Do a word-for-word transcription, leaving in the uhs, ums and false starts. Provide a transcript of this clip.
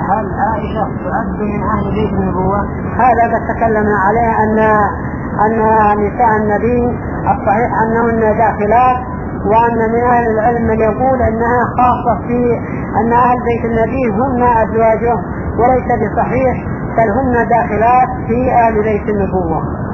هل عائشة تعد من أهل بيت النبوة؟ هذا قد تكلمنا عليه أن أن نساء النبي الصحيح أنهن داخلات، وأن من أهل العلم من يقول أنها خاصة في أن أهل بيت النبي هن أزواجه، وليس بصحيح، بل هن داخلات في أهل بيت النبوة.